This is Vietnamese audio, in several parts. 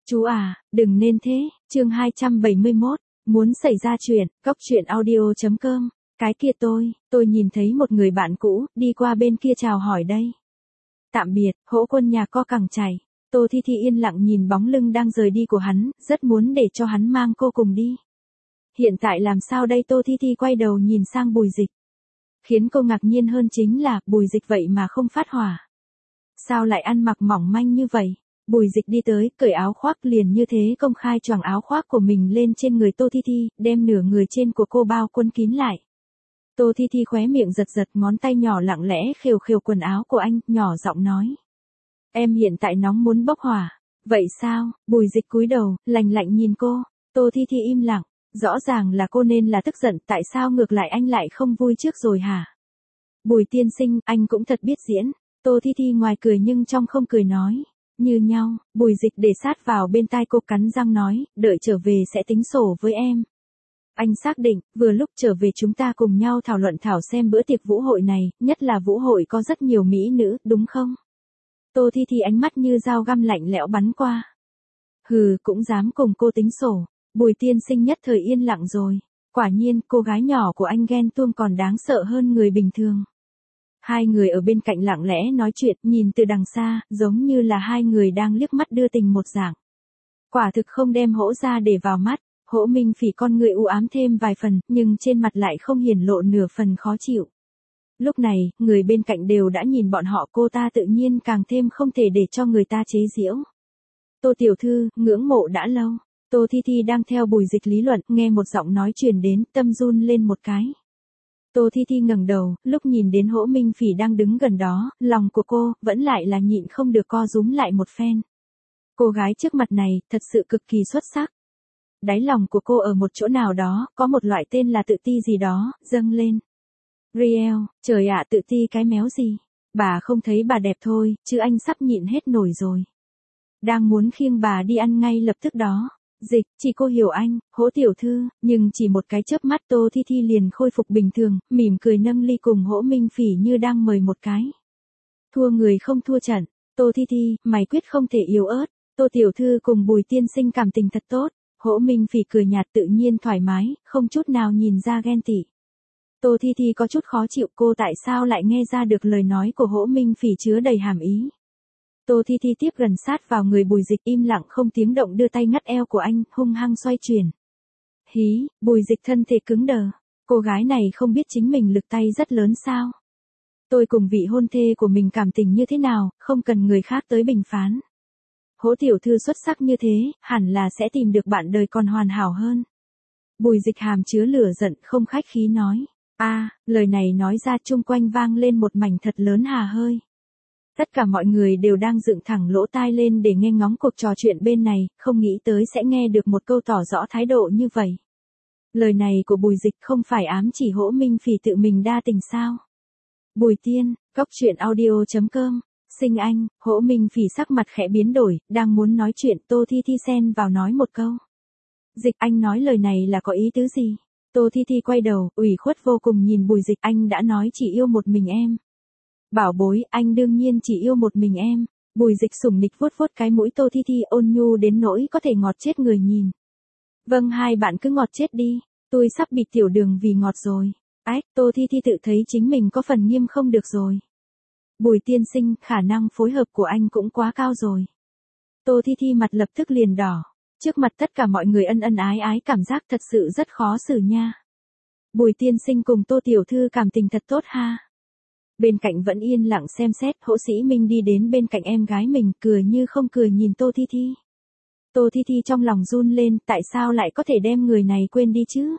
Chú à, đừng nên thế, chương 271, muốn xảy ra chuyện, cóc truyện audio.com, cái kia tôi nhìn thấy một người bạn cũ, đi qua bên kia chào hỏi đây. Tạm biệt, hỗ quân nhà co cẳng chảy, Tô Thi Thi yên lặng nhìn bóng lưng đang rời đi của hắn, rất muốn để cho hắn mang cô cùng đi. Hiện tại làm sao đây? Tô Thi Thi quay đầu nhìn sang Bùi Dịch. Khiến cô ngạc nhiên hơn chính là, Bùi Dịch vậy mà không phát hỏa. Sao lại ăn mặc mỏng manh như vậy? Bùi Dịch đi tới, cởi áo khoác liền như thế công khai choàng áo khoác của mình lên trên người Tô Thi Thi, đem nửa người trên của cô bao quấn kín lại. Tô Thi Thi khóe miệng giật giật, ngón tay nhỏ lặng lẽ khều khều quần áo của anh, nhỏ giọng nói. Em hiện tại nóng muốn bốc hỏa. Vậy sao? Bùi Dịch cúi đầu, lạnh lạnh nhìn cô. Tô Thi Thi im lặng. Rõ ràng là cô nên là tức giận, tại sao ngược lại anh lại không vui trước rồi hả? Bùi tiên sinh, anh cũng thật biết diễn. Tô Thi Thi ngoài cười nhưng trong không cười nói. Như nhau, Bùi Dịch để sát vào bên tai cô, cắn răng nói, đợi trở về sẽ tính sổ với em. Anh xác định, vừa lúc trở về chúng ta cùng nhau thảo luận xem bữa tiệc vũ hội này, nhất là vũ hội có rất nhiều mỹ nữ, đúng không? Tô Thi Thi ánh mắt như dao găm lạnh lẽo bắn qua. Hừ, cũng dám cùng cô tính sổ. Bùi tiên sinh nhất thời yên lặng rồi. Quả nhiên, cô gái nhỏ của anh ghen tuông còn đáng sợ hơn người bình thường. Hai người ở bên cạnh lặng lẽ nói chuyện, nhìn từ đằng xa, giống như là hai người đang liếc mắt đưa tình một dạng. Quả thực không đem Hỗ ra để vào mắt. Hỗ Minh Phỉ con người u ám thêm vài phần, nhưng trên mặt lại không hiển lộ nửa phần khó chịu. Lúc này, người bên cạnh đều đã nhìn bọn họ, cô ta tự nhiên càng thêm không thể để cho người ta chế giễu. Tô tiểu thư, ngưỡng mộ đã lâu. Tô Thi Thi đang theo Bùi Dịch lý luận, nghe một giọng nói truyền đến, tâm run lên một cái. Tô Thi Thi ngẩng đầu, lúc nhìn đến Hỗ Minh Phỉ đang đứng gần đó, lòng của cô vẫn lại là nhịn không được co rúm lại một phen. Cô gái trước mặt này, thật sự cực kỳ xuất sắc. Đáy lòng của cô ở một chỗ nào đó, có một loại tên là tự ti gì đó, dâng lên. Riel, trời ạ, tự ti cái méo gì? Bà không thấy bà đẹp thôi, chứ anh sắp nhịn hết nổi rồi. Đang muốn khiêng bà đi ăn ngay lập tức đó. Dịch, chỉ cô hiểu anh, Hỗ tiểu thư, nhưng chỉ một cái chớp mắt Tô Thi Thi liền khôi phục bình thường, mỉm cười nâng ly cùng Hỗ Minh Phỉ như đang mời một cái. Thua người không thua trận. Tô Thi Thi, mày quyết không thể yếu ớt. Tô tiểu thư cùng Bùi tiên sinh cảm tình thật tốt. Hỗ Minh Phỉ cười nhạt tự nhiên thoải mái, không chút nào nhìn ra ghen tị. Tô Thi Thi có chút khó chịu, cô tại sao lại nghe ra được lời nói của Hỗ Minh Phỉ chứa đầy hàm ý. Tô Thi Thi tiếp gần sát vào người Bùi Dịch, im lặng không tiếng động đưa tay ngắt eo của anh, hung hăng xoay chuyển. Hí, Bùi Dịch thân thể cứng đờ. Cô gái này không biết chính mình lực tay rất lớn sao? Tôi cùng vị hôn thê của mình cảm tình như thế nào, không cần người khác tới bình phán. Hỗ tiểu thư xuất sắc như thế, hẳn là sẽ tìm được bạn đời còn hoàn hảo hơn. Bùi Dịch hàm chứa lửa giận, không khách khí nói. Lời này nói ra chung quanh vang lên một mảnh thật lớn hà hơi. Tất cả mọi người đều đang dựng thẳng lỗ tai lên để nghe ngóng cuộc trò chuyện bên này, không nghĩ tới sẽ nghe được một câu tỏ rõ thái độ như vậy. Lời này của Bùi Dịch không phải ám chỉ Hỗ Minh Phỉ tự mình đa tình sao? Bùi tiên, cóc truyện audio.com. Sinh anh, Hỗ Minh Phỉ sắc mặt khẽ biến đổi, đang muốn nói chuyện, Tô Thi Thi xen vào nói một câu. Dịch, anh nói lời này là có ý tứ gì? Tô Thi Thi quay đầu, ủy khuất vô cùng nhìn Bùi Dịch, anh đã nói chỉ yêu một mình em. Bảo bối, anh đương nhiên chỉ yêu một mình em. Bùi Dịch sủng nịch vuốt vuốt cái mũi Tô Thi Thi, ôn nhu đến nỗi có thể ngọt chết người nhìn. Vâng, hai bạn cứ ngọt chết đi, tôi sắp bị tiểu đường vì ngọt rồi. Tô Thi Thi tự thấy chính mình có phần nghiêm không được rồi. Bùi tiên sinh, khả năng phối hợp của anh cũng quá cao rồi. Tô Thi Thi mặt lập tức liền đỏ. Trước mặt tất cả mọi người ân ân ái ái, cảm giác thật sự rất khó xử nha. Bùi tiên sinh cùng Tô tiểu thư cảm tình thật tốt ha. Bên cạnh vẫn yên lặng xem xét, Hỗ Sĩ Minh đi đến bên cạnh em gái mình, cười như không cười nhìn Tô Thi Thi. Tô Thi Thi trong lòng run lên, tại sao lại có thể đem người này quên đi chứ?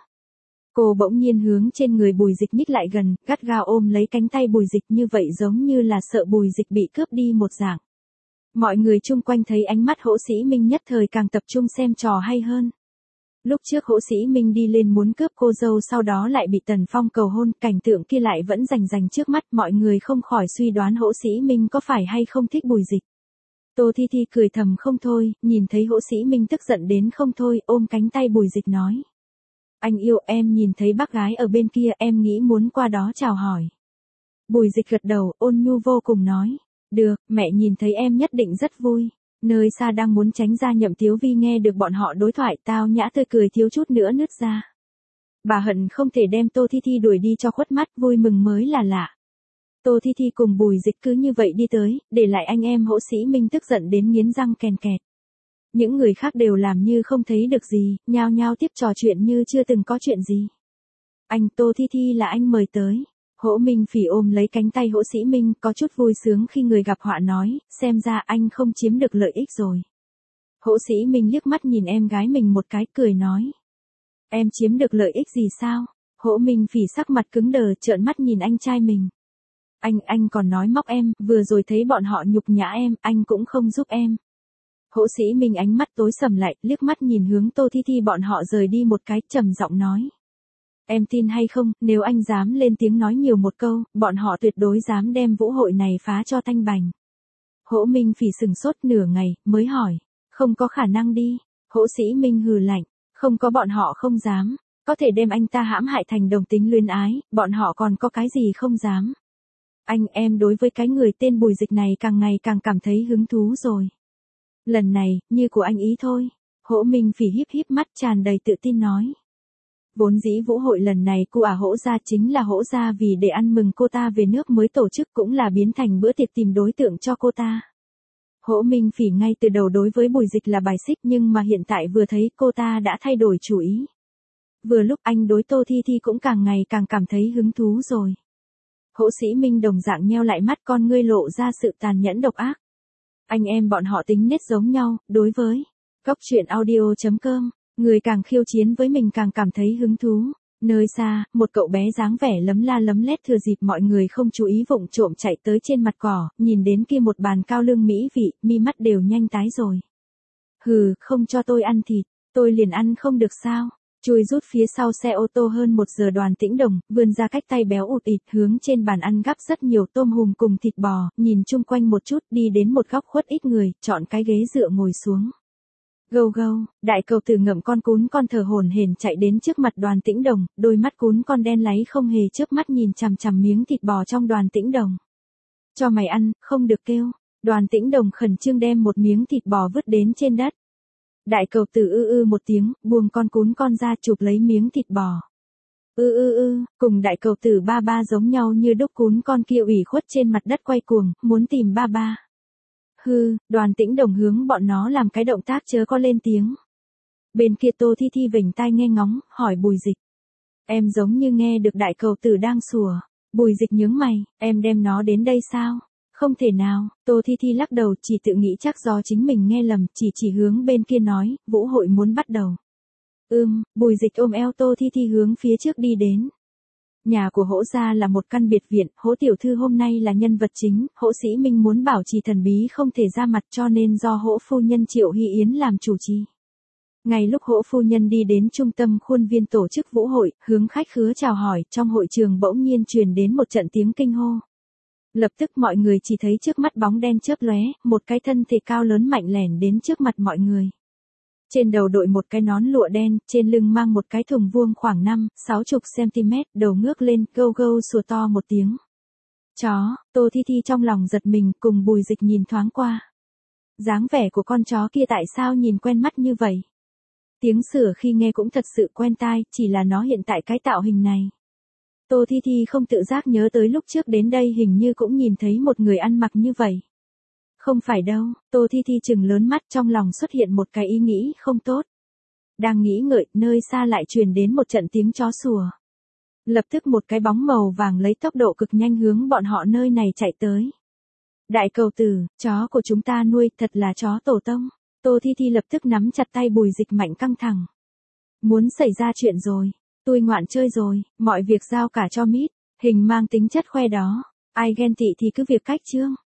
Cô bỗng nhiên hướng trên người Bùi Dịch nhích lại gần, gắt gao ôm lấy cánh tay Bùi Dịch, như vậy giống như là sợ Bùi Dịch bị cướp đi một dạng. Mọi người chung quanh thấy ánh mắt Hỗ Sĩ Minh nhất thời càng tập trung xem trò hay hơn. Lúc trước Hỗ Sĩ Minh đi lên muốn cướp cô dâu, sau đó lại bị Tần Phong cầu hôn, cảnh tượng kia lại vẫn rành trước mắt, mọi người không khỏi suy đoán Hỗ Sĩ Minh có phải hay không thích Bùi Dịch. Tô Thi Thi cười thầm không thôi, nhìn thấy Hỗ Sĩ Minh tức giận đến không thôi, ôm cánh tay Bùi Dịch nói. Anh yêu em, nhìn thấy bác gái ở bên kia, em nghĩ muốn qua đó chào hỏi. Bùi Dịch gật đầu, ôn nhu vô cùng nói. Được, mẹ nhìn thấy em nhất định rất vui. Nơi xa đang muốn tránh ra Nhậm Tiếu Vi nghe được bọn họ đối thoại, tao nhã tươi cười thiếu chút nữa nứt ra. Bà hận không thể đem Tô Thi Thi đuổi đi cho khuất mắt, vui mừng mới là lạ. Tô Thi Thi cùng Bùi Dịch cứ như vậy đi tới, để lại anh em Hỗ Sĩ Minh tức giận đến nghiến răng kèn kẹt. Những người khác đều làm như không thấy được gì, nhao nhao tiếp trò chuyện như chưa từng có chuyện gì. Anh Tô Thi Thi là anh mời tới. Hỗ Minh Phỉ ôm lấy cánh tay Hỗ Sĩ Minh, có chút vui sướng khi người gặp họa nói, xem ra anh không chiếm được lợi ích rồi. Hỗ Sĩ Minh liếc mắt nhìn em gái mình một cái, cười nói. Em chiếm được lợi ích gì sao? Hỗ Minh Phỉ sắc mặt cứng đờ, trợn mắt nhìn anh trai mình. Anh còn nói móc em, vừa rồi thấy bọn họ nhục nhã em, anh cũng không giúp em. Hỗ Sĩ Minh ánh mắt tối sầm lại, liếc mắt nhìn hướng Tô Thi Thi bọn họ rời đi một cái, trầm giọng nói. Em tin hay không, nếu anh dám lên tiếng nói nhiều một câu, bọn họ tuyệt đối dám đem vũ hội này phá cho tanh bành. Hỗ Minh Phỉ sừng sốt nửa ngày, mới hỏi. Không có khả năng đi. Hỗ Sĩ Minh hừ lạnh. Không có bọn họ không dám. Có thể đem anh ta hãm hại thành đồng tính luyến ái, bọn họ còn có cái gì không dám. Em đối với cái người tên Bùi Dịch này càng ngày càng cảm thấy hứng thú rồi. Lần này, như của anh ý thôi. Hỗ Minh Phỉ híp híp mắt tràn đầy tự tin nói. Vốn dĩ vũ hội lần này của Hỗ gia chính là Hỗ gia vì để ăn mừng cô ta về nước mới tổ chức, cũng là biến thành bữa tiệc tìm đối tượng cho cô ta. Hỗ Minh Phỉ ngay từ đầu đối với Bùi Dịch là bài xích, nhưng mà hiện tại vừa thấy cô ta đã thay đổi chủ ý. Vừa lúc anh đối Tô Thi Thi cũng càng ngày càng cảm thấy hứng thú rồi. Hỗ Sĩ Minh đồng dạng nheo lại mắt, con ngươi lộ ra sự tàn nhẫn độc ác. Anh em bọn họ tính nết giống nhau, đối với Cóc Truyện Audio.com, người càng khiêu chiến với mình càng cảm thấy hứng thú. Nơi xa, một cậu bé dáng vẻ lấm la lấm lét thừa dịp mọi người không chú ý vụng trộm chạy tới trên mặt cỏ, nhìn đến kia một bàn cao lương mỹ vị, mi mắt đều nhanh tái rồi. Hừ, không cho tôi ăn thịt, tôi liền ăn không được sao? Chui rút phía sau xe ô tô hơn 1 giờ Đoàn Tĩnh Đồng, vươn ra cách tay béo ụt ịt hướng trên bàn ăn gắp rất nhiều tôm hùm cùng thịt bò, nhìn chung quanh một chút, đi đến một góc khuất ít người, chọn cái ghế dựa ngồi xuống. Gâu gâu, đại cầu tử ngậm con cún con thở hổn hển chạy đến trước mặt Đoàn Tĩnh Đồng, đôi mắt cún con đen láy không hề chớp mắt nhìn chằm chằm miếng thịt bò trong Đoàn Tĩnh Đồng. Cho mày ăn, không được kêu. Đoàn Tĩnh Đồng khẩn trương đem một miếng thịt bò vứt đến trên đất. Đại cầu tử một tiếng, buông con cún con ra chụp lấy miếng thịt bò. Cùng đại cầu tử ba ba giống nhau như đúc, cún con kia ủy khuất trên mặt đất quay cuồng, muốn tìm ba ba. Đoàn Tĩnh Đồng hướng bọn nó làm cái động tác chớ có lên tiếng. Bên kia Tô Thi Thi vểnh tai nghe ngóng, hỏi Bùi Dịch. Em giống như nghe được đại cầu tử đang sủa. Bùi Dịch nhướng mày, em đem nó đến đây sao? Không thể nào, Tô Thi Thi lắc đầu, chỉ tự nghĩ chắc do chính mình nghe lầm, chỉ hướng bên kia nói, vũ hội muốn bắt đầu. Bùi Dịch ôm eo Tô Thi Thi hướng phía trước đi đến. Nhà của Hỗ gia là một căn biệt viện, Hỗ tiểu thư hôm nay là nhân vật chính, Hỗ Sĩ Minh muốn bảo trì thần bí không thể ra mặt cho nên do Hỗ phu nhân Triệu Hy Yến làm chủ trì. Ngay lúc Hỗ phu nhân đi đến trung tâm khuôn viên tổ chức vũ hội, hướng khách khứa chào hỏi, trong hội trường bỗng nhiên truyền đến một trận tiếng kinh hô. Lập tức mọi người chỉ thấy trước mắt bóng đen chớp lóe, một cái thân thể cao lớn mạnh lẻn đến trước mặt mọi người. Trên đầu đội một cái nón lụa đen, trên lưng mang một cái thùng vuông khoảng 5-60 cm, đầu ngước lên, gâu gâu sủa to một tiếng. Chó, Tô Thi Thi trong lòng giật mình, cùng Bùi Dịch nhìn thoáng qua. Dáng vẻ của con chó kia tại sao nhìn quen mắt như vậy? Tiếng sủa khi nghe cũng thật sự quen tai, chỉ là nó hiện tại cái tạo hình này. Tô Thi Thi không tự giác nhớ tới lúc trước đến đây hình như cũng nhìn thấy một người ăn mặc như vậy. Không phải đâu, Tô Thi Thi trừng lớn mắt, trong lòng xuất hiện một cái ý nghĩ không tốt. Đang nghĩ ngợi, nơi xa lại truyền đến một trận tiếng chó sủa. Lập tức một cái bóng màu vàng lấy tốc độ cực nhanh hướng bọn họ nơi này chạy tới. Đại cầu tử, chó của chúng ta nuôi thật là chó tổ tông. Tô Thi Thi lập tức nắm chặt tay Bùi Dịch mạnh căng thẳng. Muốn xảy ra chuyện rồi. Tôi ngoạn chơi rồi, mọi việc giao cả cho Mít, hình mang tính chất khoe đó. Ai ghen tị thì cứ việc cách chương.